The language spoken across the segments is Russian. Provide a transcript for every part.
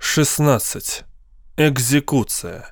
16. Экзекуция.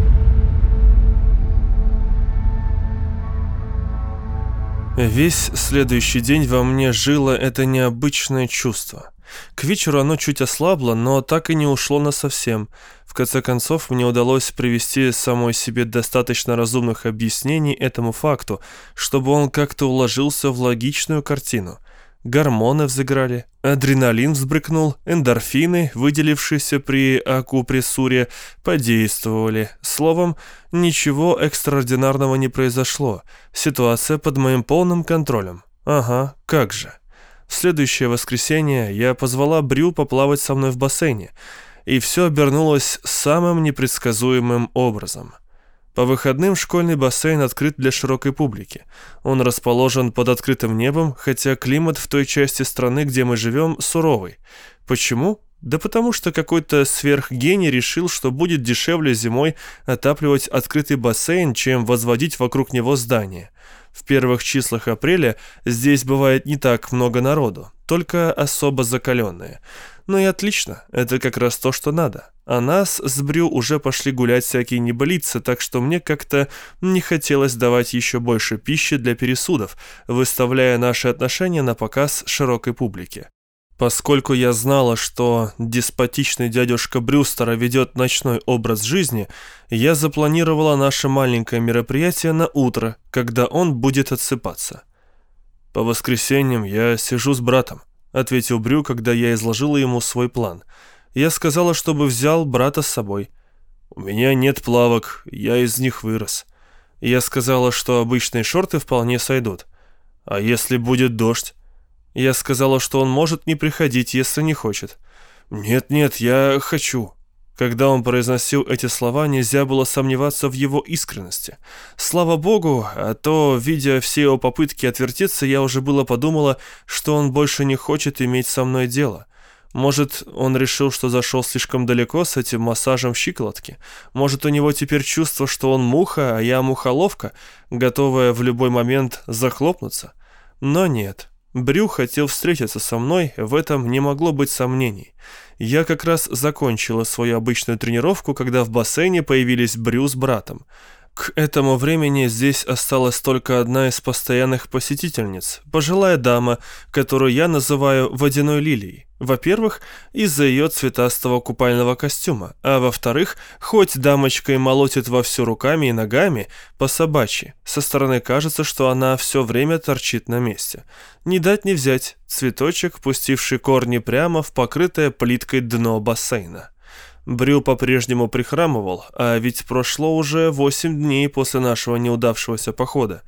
Весь следующий день во мне жило это необычное чувство. К вечеру оно чуть ослабло, но так и не ушло насовсем. В конце концов, мне удалось привести самой себе достаточно разумных объяснений этому факту, чтобы он как-то уложился в логичную картину. Гормоны взыграли, адреналин взбрыкнул, эндорфины, выделившиеся при акупрессуре, подействовали. Словом, ничего экстраординарного не произошло. Ситуация под моим полным контролем. Ага, как же. В следующее воскресенье я позвала Брю поплавать со мной в бассейне, и все обернулось самым непредсказуемым образом. По выходным школьный бассейн открыт для широкой публики. Он расположен под открытым небом, хотя климат в той части страны, где мы живем, суровый. Почему? Да потому что какой-то сверхгений решил, что будет дешевле зимой отапливать открытый бассейн, чем возводить вокруг него здание. В первых числах апреля здесь бывает не так много народу, только особо закаленные. Ну и отлично, это как раз то, что надо. А нас с Брю уже пошли гулять всякие небылицы, так что мне как-то не хотелось давать еще больше пищи для пересудов, выставляя наши отношения на показ широкой публике. Поскольку я знала, что деспотичный дядюшка Брюстера ведет ночной образ жизни, я запланировала наше маленькое мероприятие на утро, когда он будет отсыпаться. «По воскресеньям я сижу с братом», — ответил Брю, когда я изложила ему свой план. Я сказала, чтобы взял брата с собой. «У меня нет плавок, я из них вырос». Я сказала, что обычные шорты вполне сойдут. «А если будет дождь?» Я сказала, что он может не приходить, если не хочет. «Нет, я хочу». Когда он произносил эти слова, нельзя было сомневаться в его искренности. Слава богу, а то, видя все его попытки отвертеться, я уже было подумала, что он больше не хочет иметь со мной дело. Может, он решил, что зашел слишком далеко с этим массажем щиколотки? Может, у него теперь чувство, что он муха, а я мухоловка, готовая в любой момент захлопнуться? Но нет. Брю хотел встретиться со мной, в этом не могло быть сомнений. Я как раз закончила свою обычную тренировку, когда в бассейне появились Брю с братом. К этому времени здесь осталась только одна из постоянных посетительниц, пожилая дама, которую я называю «водяной лилией». Во-первых, из-за ее цветастого купального костюма, а во-вторых, хоть дамочка и молотит вовсю руками и ногами, по-собачьи, со стороны кажется, что она все время торчит на месте. Не дать не взять, цветочек, пустивший корни прямо в покрытое плиткой дно бассейна. Брю по-прежнему прихрамывал, а ведь прошло уже 8 дней после нашего неудавшегося похода.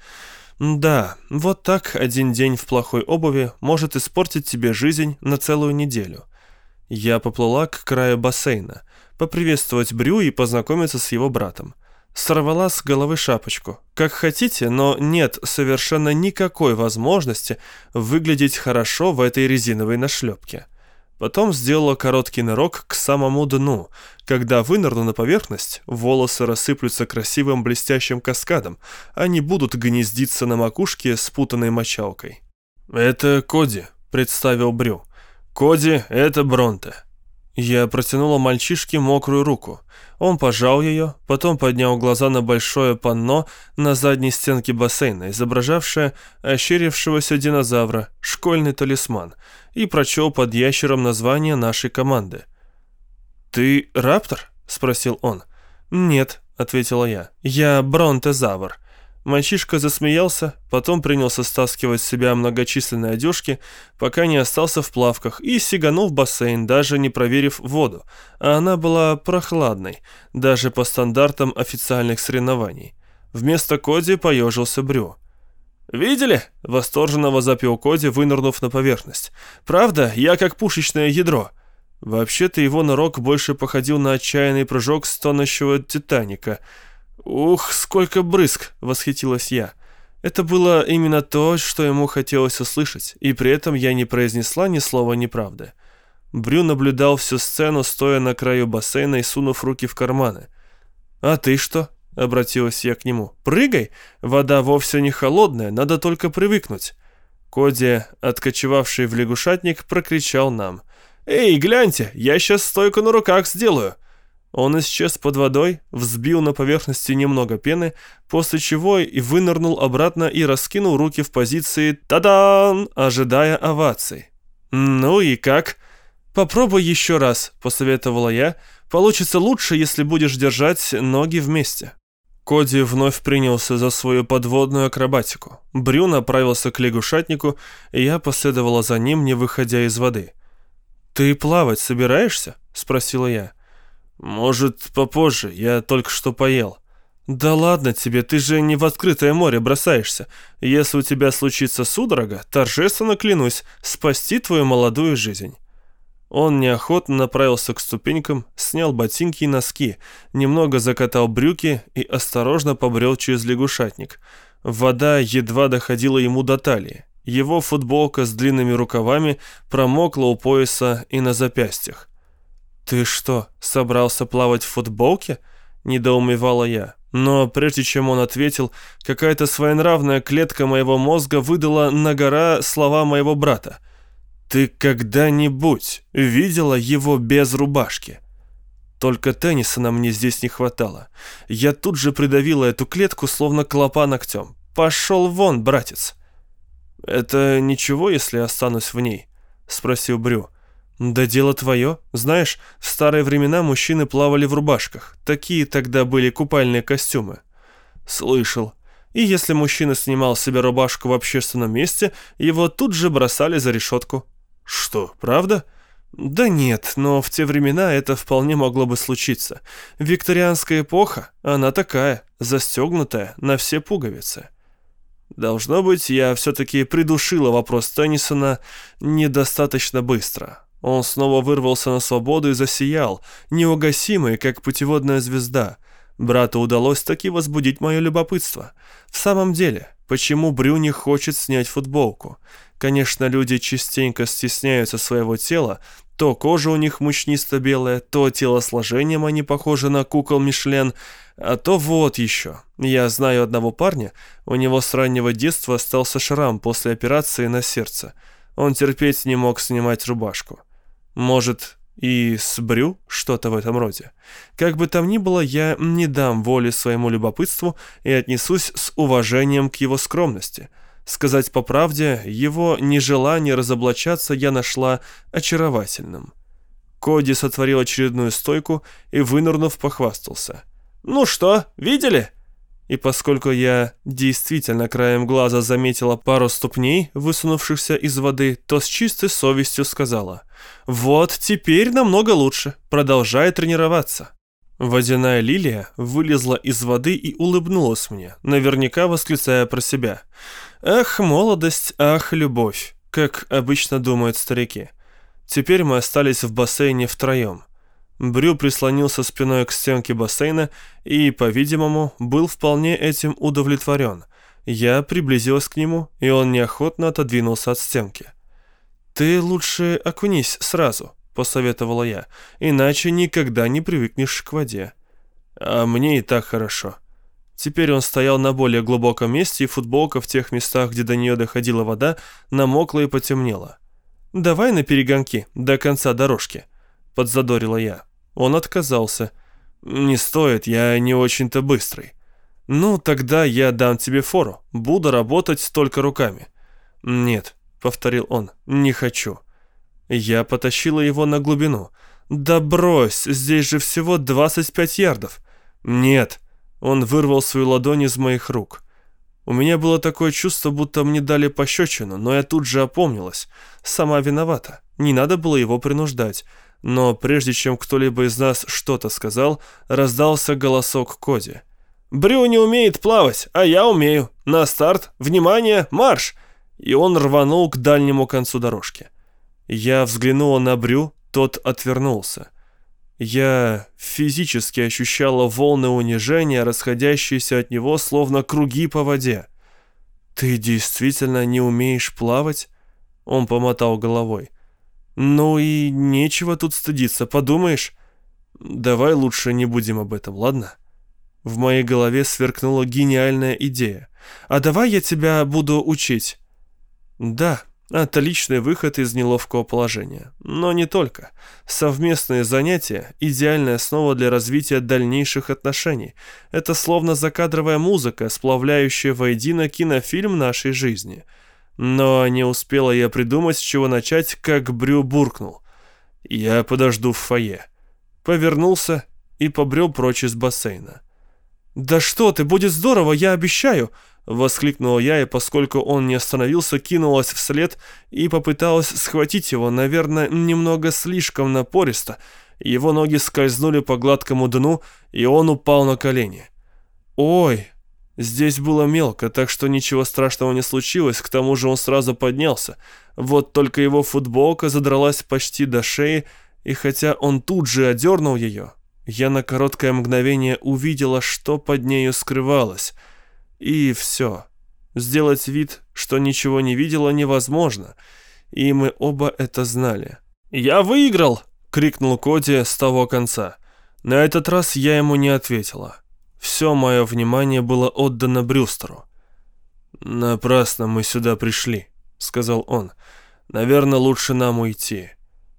Да, вот так один день в плохой обуви может испортить тебе жизнь на целую неделю. Я поплыла к краю бассейна, поприветствовать Брю и познакомиться с его братом. Сорвала с головы шапочку. Как хотите, но нет совершенно никакой возможности выглядеть хорошо в этой резиновой нашлепке. Потом сделала короткий нырок к самому дну. Когда вынырну на поверхность, волосы рассыплются красивым блестящим каскадом, они будут гнездиться на макушке спутанной мочалкой. «Это Коди», — представил Брю. «Коди — это Бронте». Я протянула мальчишке мокрую руку. Он пожал ее, потом поднял глаза на большое панно на задней стенке бассейна, изображавшее ощерившегося динозавра, школьный талисман, и прочел под ящером название нашей команды. «Ты раптор?» — спросил он. «Нет», — ответила я, — «я бронтозавр». Мальчишка засмеялся, потом принялся стаскивать с себя многочисленные одежки, пока не остался в плавках, и сиганул в бассейн, даже не проверив воду, а она была прохладной, даже по стандартам официальных соревнований. Вместо Коди поежился Брю. «Видели?» — восторженно возопил Коди, вынырнув на поверхность. «Правда, я как пушечное ядро». Вообще-то его нырок больше походил на отчаянный прыжок с тонущего «Титаника». «Ух, сколько брызг!» — восхитилась я. Это было именно то, что ему хотелось услышать, и при этом я не произнесла ни слова неправды. Брю наблюдал всю сцену, стоя на краю бассейна и сунув руки в карманы. «А ты что?» — обратилась я к нему. «Прыгай! Вода вовсе не холодная, надо только привыкнуть». Коди, откочевавший в лягушатник, прокричал нам. «Эй, гляньте, я сейчас стойку на руках сделаю!» Он исчез под водой, взбил на поверхности немного пены, после чего и вынырнул обратно и раскинул руки в позиции «Та-дан!», ожидая оваций. «Ну и как?» «Попробуй еще раз», — посоветовала я. «Получится лучше, если будешь держать ноги вместе». Коди вновь принялся за свою подводную акробатику. Брю направился к лягушатнику, и я последовала за ним, не выходя из воды. «Ты плавать собираешься?» — спросила я. «Может, попозже, я только что поел». «Да ладно тебе, ты же не в открытое море бросаешься. Если у тебя случится судорога, торжественно клянусь спасти твою молодую жизнь». Он неохотно направился к ступенькам, снял ботинки и носки, немного закатал брюки и осторожно побрел через лягушатник. Вода едва доходила ему до талии. Его футболка с длинными рукавами промокла у пояса и на запястьях. «Ты что, собрался плавать в футболке?» – недоумевала я. Но прежде чем он ответил, какая-то своенравная клетка моего мозга выдала на гора слова моего брата. «Ты когда-нибудь видела его без рубашки?» Только Теннисона мне здесь не хватало. Я тут же придавила эту клетку, словно клопа ногтем. «Пошел вон, братец!» «Это ничего, если останусь в ней?» – спросил Брю. «Да дело твое. Знаешь, в старые времена мужчины плавали в рубашках. Такие тогда были купальные костюмы». «Слышал. И если мужчина снимал с себя рубашку в общественном месте, его тут же бросали за решетку». «Что, правда?» «Да нет, но в те времена это вполне могло бы случиться. Викторианская эпоха, она такая, застегнутая на все пуговицы». Должно быть, я все-таки придушила вопрос Теннисона недостаточно быстро. Он снова вырвался на свободу и засиял, неугасимый, как путеводная звезда. Брату удалось таки возбудить мое любопытство. В самом деле, почему Брю не хочет снять футболку? Конечно, люди частенько стесняются своего тела, то кожа у них мучнисто-белая, то телосложением они похожи на кукол Мишлен, а то вот еще. Я знаю одного парня, у него с раннего детства остался шрам после операции на сердце. Он терпеть не мог снимать рубашку. Может, и с Брю что-то в этом роде. Как бы там ни было, я не дам воли своему любопытству и отнесусь с уважением к его скромности. Сказать по правде, его нежелание разоблачаться я нашла очаровательным. Коди сотворил очередную стойку и, вынырнув, похвастался. «Ну что, видели?» И поскольку я действительно краем глаза заметила пару ступней, высунувшихся из воды, то с чистой совестью сказала: «Вот теперь намного лучше, продолжай тренироваться». Водяная лилия вылезла из воды и улыбнулась мне, наверняка восклицая про себя: «Ах, молодость, ах, любовь», как обычно думают старики. Теперь мы остались в бассейне втроем. Брю прислонился спиной к стенке бассейна и, по-видимому, был вполне этим удовлетворен. Я приблизилась к нему, и он неохотно отодвинулся от стенки. «Ты лучше окунись сразу», — посоветовала я, «иначе никогда не привыкнешь к воде». «А мне и так хорошо». Теперь он стоял на более глубоком месте, и футболка в тех местах, где до нее доходила вода, намокла и потемнела. «Давай на перегонки, до конца дорожки», — подзадорила я. Он отказался. «Не стоит, я не очень-то быстрый». «Ну, тогда я дам тебе фору. Буду работать только руками». «Нет», — повторил он, — «не хочу». Я потащила его на глубину. «Да брось, здесь же всего 25 ярдов». «Нет». Он вырвал свою ладонь из моих рук. У меня было такое чувство, будто мне дали пощечину, но я тут же опомнилась. Сама виновата. Не надо было его принуждать. Но прежде чем кто-либо из нас что-то сказал, раздался голосок Коди. «Брю не умеет плавать, а я умею. На старт, внимание, марш!» И он рванул к дальнему концу дорожки. Я взглянула на Брю, тот отвернулся. Я физически ощущала волны унижения, расходящиеся от него, словно круги по воде. «Ты действительно не умеешь плавать?» Он помотал головой. «Ну и нечего тут стыдиться, подумаешь? Давай лучше не будем об этом, ладно?» В моей голове сверкнула гениальная идея. «А давай я тебя буду учить?» «Да, Отличный выход из неловкого положения. Но не только. Совместные занятия – идеальная основа для развития дальнейших отношений. Это словно закадровая музыка, сплавляющая воедино кинофильм нашей жизни. Но не успела я придумать, с чего начать, как Брю буркнул: «Я подожду в фойе». Повернулся и побрел прочь из бассейна. «Да что ты, будет здорово, я обещаю!» Воскликнула я, и поскольку он не остановился, кинулась вслед и попыталась схватить его, наверное, немного слишком напористо. Его ноги скользнули по гладкому дну, и он упал на колени. «Ой!» Здесь было мелко, так что ничего страшного не случилось, к тому же он сразу поднялся. Вот только его футболка задралась почти до шеи, и хотя он тут же одернул ее, я на короткое мгновение увидела, что под нею скрывалось. И все. Сделать вид, что ничего не видела, невозможно, и мы оба это знали. «Я выиграл!» — крикнул Коди с того конца. На этот раз я ему не ответила. Все мое внимание было отдано Брюстеру. «Напрасно мы сюда пришли», — сказал он. «Наверное, лучше нам уйти».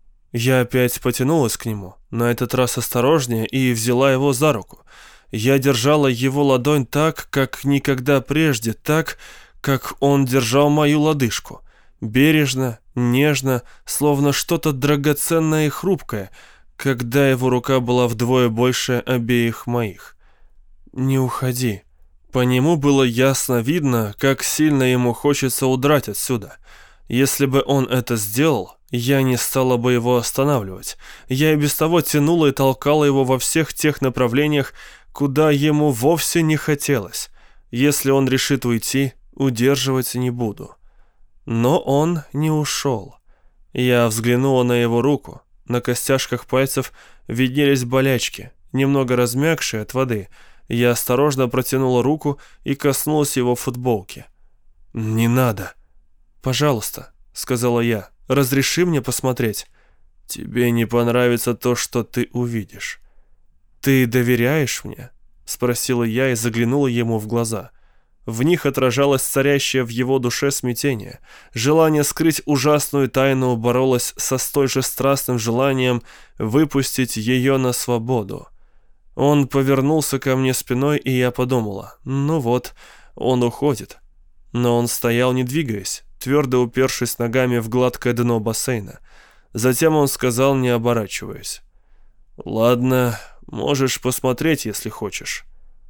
Я опять потянулась к нему, на этот раз осторожнее, и взяла его за руку. Я держала его ладонь так, как никогда прежде, так, как он держал мою лодыжку. Бережно, нежно, словно что-то драгоценное и хрупкое, когда его рука была вдвое больше обеих моих. «Не уходи». По нему было ясно видно, как сильно ему хочется удрать отсюда. Если бы он это сделал, я не стала бы его останавливать. Я и без того тянула и толкала его во всех тех направлениях, куда ему вовсе не хотелось. Если он решит уйти, удерживать не буду. Но он не ушел. Я взглянула на его руку. На костяшках пальцев виднелись болячки, немного размягшие от воды. Я осторожно протянула руку и коснулась его футболки. «Не надо». «Пожалуйста», — сказала я, — «разреши мне посмотреть». «Тебе не понравится то, что ты увидишь». «Ты доверяешь мне?» — спросила я и заглянула ему в глаза. В них отражалось царящее в его душе смятение. Желание скрыть ужасную тайну боролось со столь же страстным желанием выпустить ее на свободу. Он повернулся ко мне спиной, и я подумала: ну вот, он уходит. Но он стоял, не двигаясь, твердо упершись ногами в гладкое дно бассейна. Затем он сказал, не оборачиваясь: «Ладно, можешь посмотреть, если хочешь».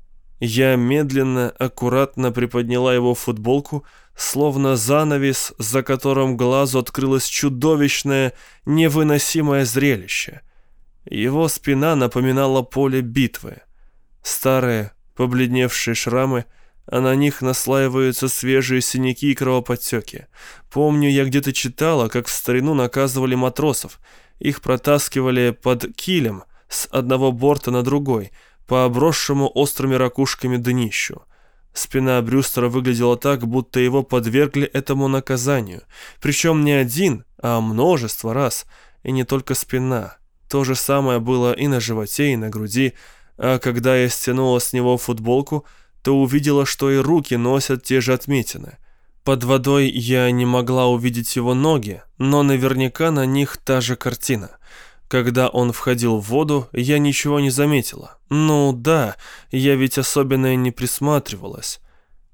Я медленно, аккуратно приподняла его футболку, словно занавес, за которым глазу открылось чудовищное, невыносимое зрелище. Его спина напоминала поле битвы. Старые, побледневшие шрамы, а на них наслаиваются свежие синяки и кровоподтеки. Помню, я где-то читала, как в старину наказывали матросов. Их протаскивали под килем с одного борта на другой, по обросшему острыми ракушками днищу. Спина Брюстера выглядела так, будто его подвергли этому наказанию. Причем не один, а множество раз. И не только спина. То же самое было и на животе, и на груди. А когда я стянула с него футболку, то увидела, что и руки носят те же отметины. Под водой я не могла увидеть его ноги, но наверняка на них та же картина. Когда он входил в воду, я ничего не заметила. Ну да, я ведь особенно и не присматривалась.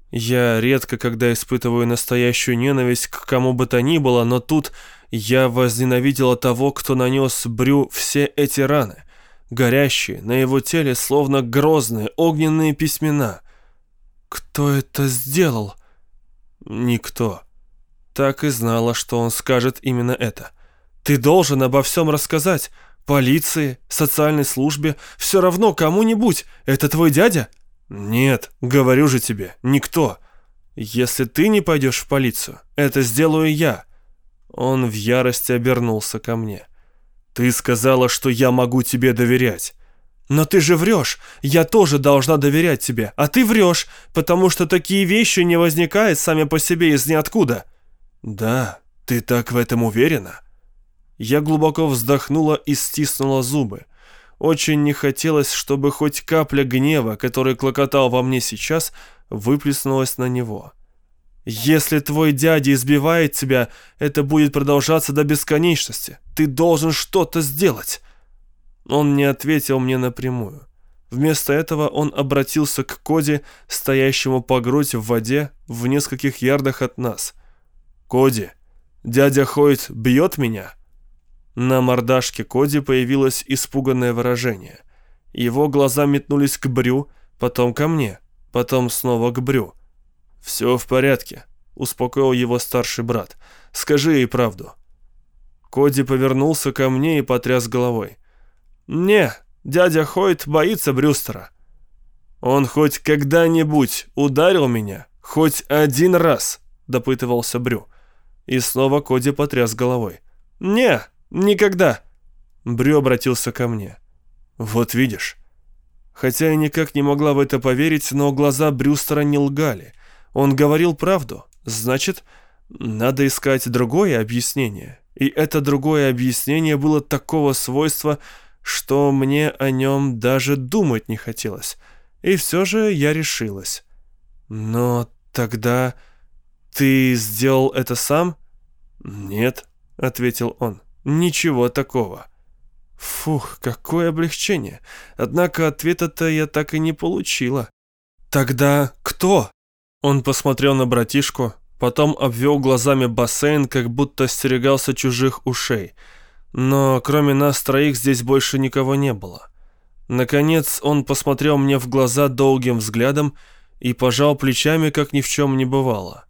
Я редко когда испытываю настоящую ненависть к кому бы то ни было, но тут я возненавидела того, кто нанес Брю все эти раны, горящие на его теле, словно грозные огненные письмена. Кто это сделал? Никто. Так и знала, что он скажет именно это. Ты должен обо всем рассказать. Полиции, социальной службе, все равно кому-нибудь. Это твой дядя? Нет, говорю же тебе, никто. Если ты не пойдешь в полицию, это сделаю я. Он в ярости обернулся ко мне. Ты сказала, что я могу тебе доверять. Но ты же врешь. Я тоже должна доверять тебе, а ты врешь, потому что такие вещи не возникают сами по себе из ниоткуда. Да, ты так в этом уверена? Я глубоко вздохнула и стиснула зубы. Очень не хотелось, чтобы хоть капля гнева, который клокотал во мне сейчас, выплеснулась на него. Если твой дядя избивает тебя, это будет продолжаться до бесконечности. Ты должен что-то сделать». Он не ответил мне напрямую. Вместо этого он обратился к Коди, стоящему по грудь в воде в нескольких ярдах от нас. «Коди, дядя Хойт бьет меня?» На мордашке Коди появилось испуганное выражение. Его глаза метнулись к Брю, потом ко мне, потом снова к Брю. «Все в порядке», — успокоил его старший брат. «Скажи ей правду». Коди повернулся ко мне и потряс головой. «Не, дядя Хойт боится Брюстера». «Он хоть когда-нибудь ударил меня? Хоть один раз?» — допытывался Брю. И снова Коди потряс головой. «Не, никогда». Брю обратился ко мне. «Вот видишь». Хотя я никак не могла в это поверить, но глаза Брюстера не лгали. Он говорил правду. Значит, надо искать другое объяснение. И это другое объяснение было такого свойства, что мне о нем даже думать не хотелось. И все же я решилась. «Но тогда ты сделал это сам?» «Нет», — ответил он, — «ничего такого». Фух, какое облегчение. Однако ответа-то я так и не получила. «Тогда кто?» Он посмотрел на братишку, потом обвел глазами бассейн, как будто остерегался чужих ушей. Но кроме нас троих здесь больше никого не было. Наконец он посмотрел мне в глаза долгим взглядом и пожал плечами, как ни в чем не бывало.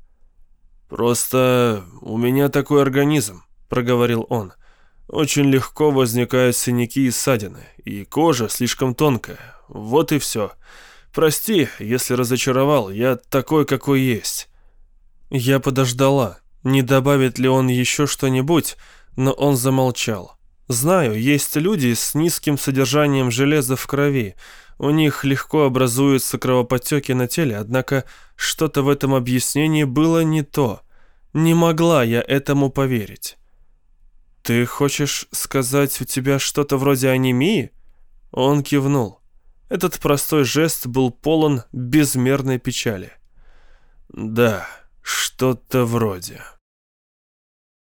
«Просто у меня такой организм», — проговорил он. «Очень легко возникают синяки и ссадины, и кожа слишком тонкая. Вот и все. Прости, если разочаровал, я такой, какой есть». Я подождала, не добавит ли он еще что-нибудь, но он замолчал. Знаю, есть люди с низким содержанием железа в крови. У них легко образуются кровоподтеки на теле, однако что-то в этом объяснении было не то. Не могла я этому поверить. «Ты хочешь сказать, у тебя что-то вроде анемии?» Он кивнул. Этот простой жест был полон безмерной печали. «Да, что-то вроде».